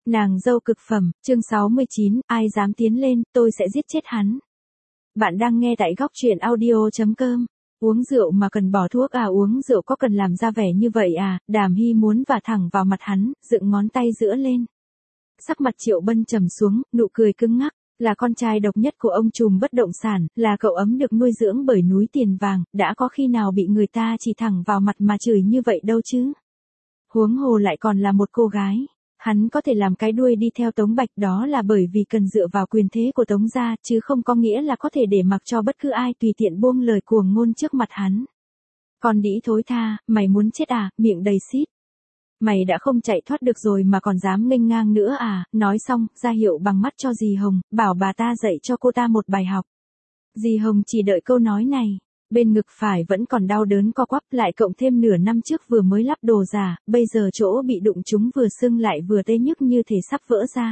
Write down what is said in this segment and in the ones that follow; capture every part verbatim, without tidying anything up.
Nàng dâu cực phẩm, chương sáu mươi chín, ai dám tiến lên, tôi sẽ giết chết hắn. Bạn đang nghe tại góc truyện audio.com. Uống rượu mà cần bỏ thuốc à, uống rượu có cần làm ra vẻ như vậy à, Đàm Hy muốn vả thẳng vào mặt hắn, dựng ngón tay giữa lên. Sắc mặt Triệu Bân trầm xuống, nụ cười cứng ngắc, là con trai độc nhất của ông trùm bất động sản, là cậu ấm được nuôi dưỡng bởi núi tiền vàng, đã có khi nào bị người ta chỉ thẳng vào mặt mà chửi như vậy đâu chứ. Huống hồ lại còn là một cô gái. Hắn có thể làm cái đuôi đi theo Tống Bạch đó là bởi vì cần dựa vào quyền thế của Tống gia, chứ không có nghĩa là có thể để mặc cho bất cứ ai tùy tiện buông lời cuồng ngôn trước mặt hắn. Con đĩ thối tha, mày muốn chết à, miệng đầy xít. Mày đã không chạy thoát được rồi mà còn dám nghênh ngang nữa à, nói xong, ra hiệu bằng mắt cho dì Hồng, bảo bà ta dạy cho cô ta một bài học. Dì Hồng chỉ đợi câu nói này. Bên ngực phải vẫn còn đau đớn co quắp, lại cộng thêm nửa năm trước vừa mới lắp đồ giả, bây giờ chỗ bị đụng trúng vừa sưng lại vừa tê nhức như thể sắp vỡ ra.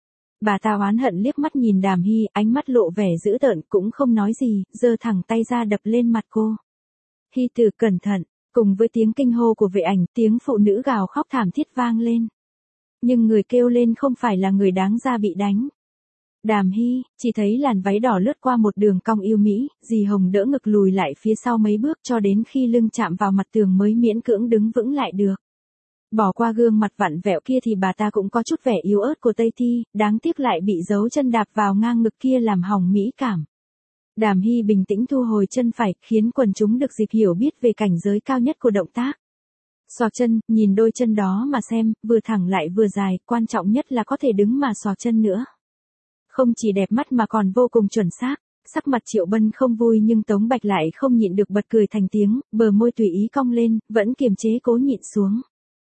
Bà ta oán hận liếc mắt nhìn Đàm Hy, ánh mắt lộ vẻ dữ tợn, cũng không nói gì, giơ thẳng tay ra đập lên mặt cô. Hy Tử cẩn thận, cùng với tiếng kinh hô của vệ ảnh, tiếng phụ nữ gào khóc thảm thiết vang lên. Nhưng người kêu lên không phải là người đáng ra bị đánh. Đàm Hy, chỉ thấy làn váy đỏ lướt qua một đường cong yêu mỹ, dì Hồng đỡ ngực lùi lại phía sau mấy bước cho đến khi lưng chạm vào mặt tường mới miễn cưỡng đứng vững lại được. Bỏ qua gương mặt vặn vẹo kia thì bà ta cũng có chút vẻ yếu ớt của Tây Thi, đáng tiếc lại bị dấu chân đạp vào ngang ngực kia làm hỏng mỹ cảm. Đàm Hy bình tĩnh thu hồi chân phải, khiến quần chúng được dịp hiểu biết về cảnh giới cao nhất của động tác. Xoạc chân, nhìn đôi chân đó mà xem, vừa thẳng lại vừa dài, quan trọng nhất là có thể đứng mà xoạc chân nữa. Không chỉ đẹp mắt mà còn vô cùng chuẩn xác. Sắc mặt Triệu Bân không vui nhưng Tống Bạch lại không nhịn được bật cười thành tiếng, bờ môi tùy ý cong lên, vẫn kiềm chế cố nhịn xuống.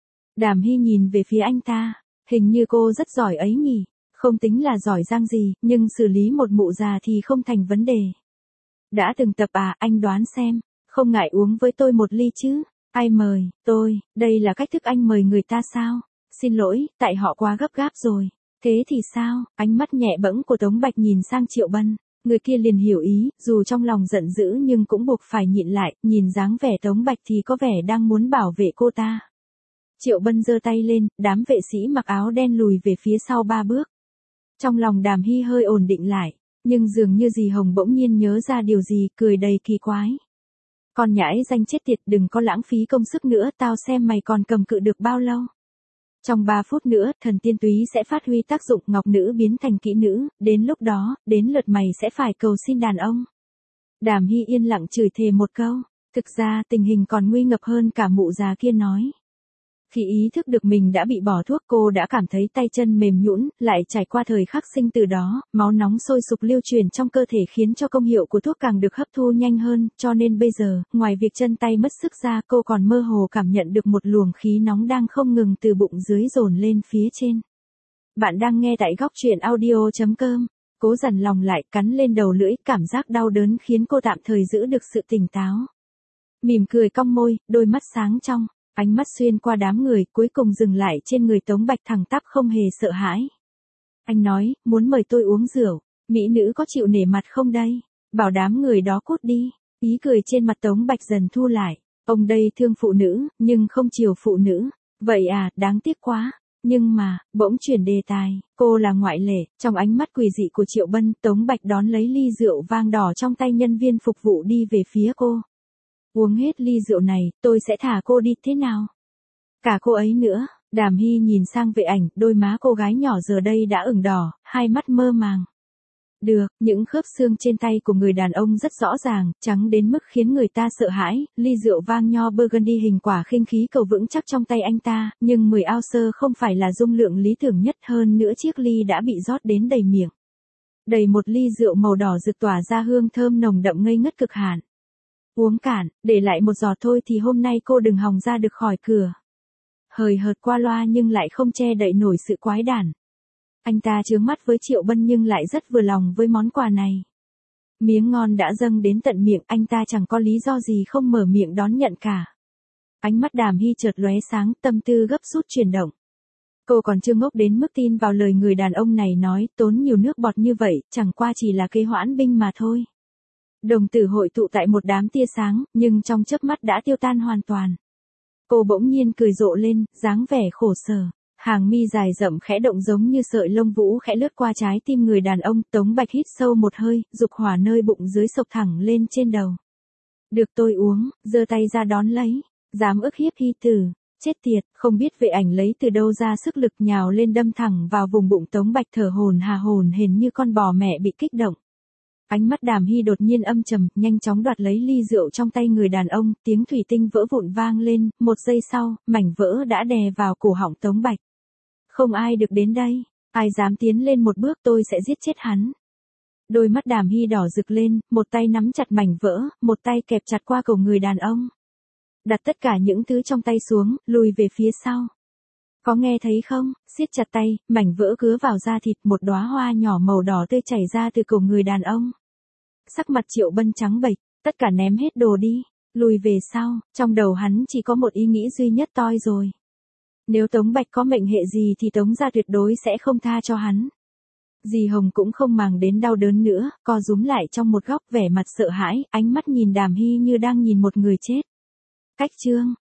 Đàm Hy nhìn về phía anh ta, hình như cô rất giỏi ấy nhỉ, không tính là giỏi giang gì, nhưng xử lý một mụ già thì không thành vấn đề. Đã từng tập à, anh đoán xem, không ngại uống với tôi một ly chứ, ai mời, tôi, đây là cách thức anh mời người ta sao, xin lỗi, tại họ quá gấp gáp rồi. Thế thì sao, ánh mắt nhẹ bẫng của Tống Bạch nhìn sang Triệu Bân, người kia liền hiểu ý, dù trong lòng giận dữ nhưng cũng buộc phải nhịn lại, nhìn dáng vẻ Tống Bạch thì có vẻ đang muốn bảo vệ cô ta. Triệu Bân giơ tay lên, đám vệ sĩ mặc áo đen lùi về phía sau ba bước. Trong lòng Đàm Hy hơi ổn định lại, nhưng dường như dì Hồng bỗng nhiên nhớ ra điều gì, cười đầy kỳ quái. Con nhãi danh chết tiệt, đừng có lãng phí công sức nữa, tao xem mày còn cầm cự được bao lâu. Trong ba phút nữa, thần tiên túy sẽ phát huy tác dụng, ngọc nữ biến thành kỹ nữ, đến lúc đó, đến lượt mày sẽ phải cầu xin đàn ông. Đàm Hy yên lặng chửi thề một câu, thực ra tình hình còn nguy ngập hơn cả mụ già kia nói. Khi ý thức được mình đã bị bỏ thuốc, cô đã cảm thấy tay chân mềm nhũn, lại trải qua thời khắc sinh từ đó, máu nóng sôi sục lưu truyền trong cơ thể khiến cho công hiệu của thuốc càng được hấp thu nhanh hơn, cho nên bây giờ, ngoài việc chân tay mất sức ra, cô còn mơ hồ cảm nhận được một luồng khí nóng đang không ngừng từ bụng dưới dồn lên phía trên. Bạn đang nghe tại góc truyện audio.com, cố dằn lòng lại, cắn lên đầu lưỡi, cảm giác đau đớn khiến cô tạm thời giữ được sự tỉnh táo. Mỉm cười cong môi, đôi mắt sáng trong. Ánh mắt xuyên qua đám người, cuối cùng dừng lại trên người Tống Bạch thẳng tắp không hề sợ hãi. Anh nói, muốn mời tôi uống rượu, mỹ nữ có chịu nể mặt không đây? Bảo đám người đó cút đi. Ý cười trên mặt Tống Bạch dần thu lại. Ông đây thương phụ nữ, nhưng không chiều phụ nữ. Vậy à, đáng tiếc quá. Nhưng mà, bỗng chuyển đề tài, cô là ngoại lệ. Trong ánh mắt quỷ dị của Triệu Bân, Tống Bạch đón lấy ly rượu vang đỏ trong tay nhân viên phục vụ đi về phía cô. Uống hết ly rượu này, tôi sẽ thả cô đi thế nào? Cả cô ấy nữa, Đàm Hy nhìn sang vệ ảnh, đôi má cô gái nhỏ giờ đây đã ửng đỏ, hai mắt mơ màng. Được, những khớp xương trên tay của người đàn ông rất rõ ràng, trắng đến mức khiến người ta sợ hãi, ly rượu vang nho Burgundy hình quả khinh khí cầu vững chắc trong tay anh ta, nhưng mười ounce không phải là dung lượng lý tưởng nhất, hơn nữa chiếc ly đã bị rót đến đầy miệng. Đầy một ly rượu màu đỏ rực tỏa ra hương thơm nồng đậm ngây ngất cực hạn. Uống cạn, để lại một giọt thôi thì hôm nay cô đừng hòng ra được khỏi cửa. Hời hợt qua loa nhưng lại không che đậy nổi sự quái đản. Anh ta chướng mắt với Triệu Bân nhưng lại rất vừa lòng với món quà này. Miếng ngon đã dâng đến tận miệng, anh ta chẳng có lý do gì không mở miệng đón nhận cả. Ánh mắt Đàm Hy chợt lóe sáng, tâm tư gấp rút chuyển động. Cô còn chưa ngốc đến mức tin vào lời người đàn ông này nói, tốn nhiều nước bọt như vậy, chẳng qua chỉ là kế hoãn binh mà thôi. Đồng tử hội tụ tại một đám tia sáng, nhưng trong chớp mắt đã tiêu tan hoàn toàn. Cô bỗng nhiên cười rộ lên, dáng vẻ khổ sở. Hàng mi dài rậm khẽ động giống như sợi lông vũ khẽ lướt qua trái tim người đàn ông, Tống Bạch hít sâu một hơi, dục hỏa nơi bụng dưới sộc thẳng lên trên đầu. Được tôi uống, giơ tay ra đón lấy, dám ức hiếp hy tử, chết tiệt, không biết vệ ảnh lấy từ đâu ra sức lực nhào lên đâm thẳng vào vùng bụng Tống Bạch thở hổn hà hổn hển như con bò mẹ bị kích động. Ánh mắt Đàm Hy đột nhiên âm trầm, nhanh chóng đoạt lấy ly rượu trong tay người đàn ông, tiếng thủy tinh vỡ vụn vang lên, một giây sau, mảnh vỡ đã đè vào cổ họng Tống Bạch. Không ai được đến đây, ai dám tiến lên một bước tôi sẽ giết chết hắn. Đôi mắt Đàm Hy đỏ rực lên, một tay nắm chặt mảnh vỡ, một tay kẹp chặt qua cổ người đàn ông. Đặt tất cả những thứ trong tay xuống, lùi về phía sau. Có nghe thấy không, siết chặt tay, mảnh vỡ cứa vào da thịt, một đóa hoa nhỏ màu đỏ tươi chảy ra từ cổ người đàn ông. Sắc mặt Triệu Bân trắng bệch, tất cả ném hết đồ đi, lùi về sau, trong đầu hắn chỉ có một ý nghĩ duy nhất toi rồi. Nếu Tống Bạch có mệnh hệ gì thì Tống gia tuyệt đối sẽ không tha cho hắn. Dì Hồng cũng không màng đến đau đớn nữa, co rúm lại trong một góc vẻ mặt sợ hãi, ánh mắt nhìn Đàm Hy như đang nhìn một người chết. Cách chương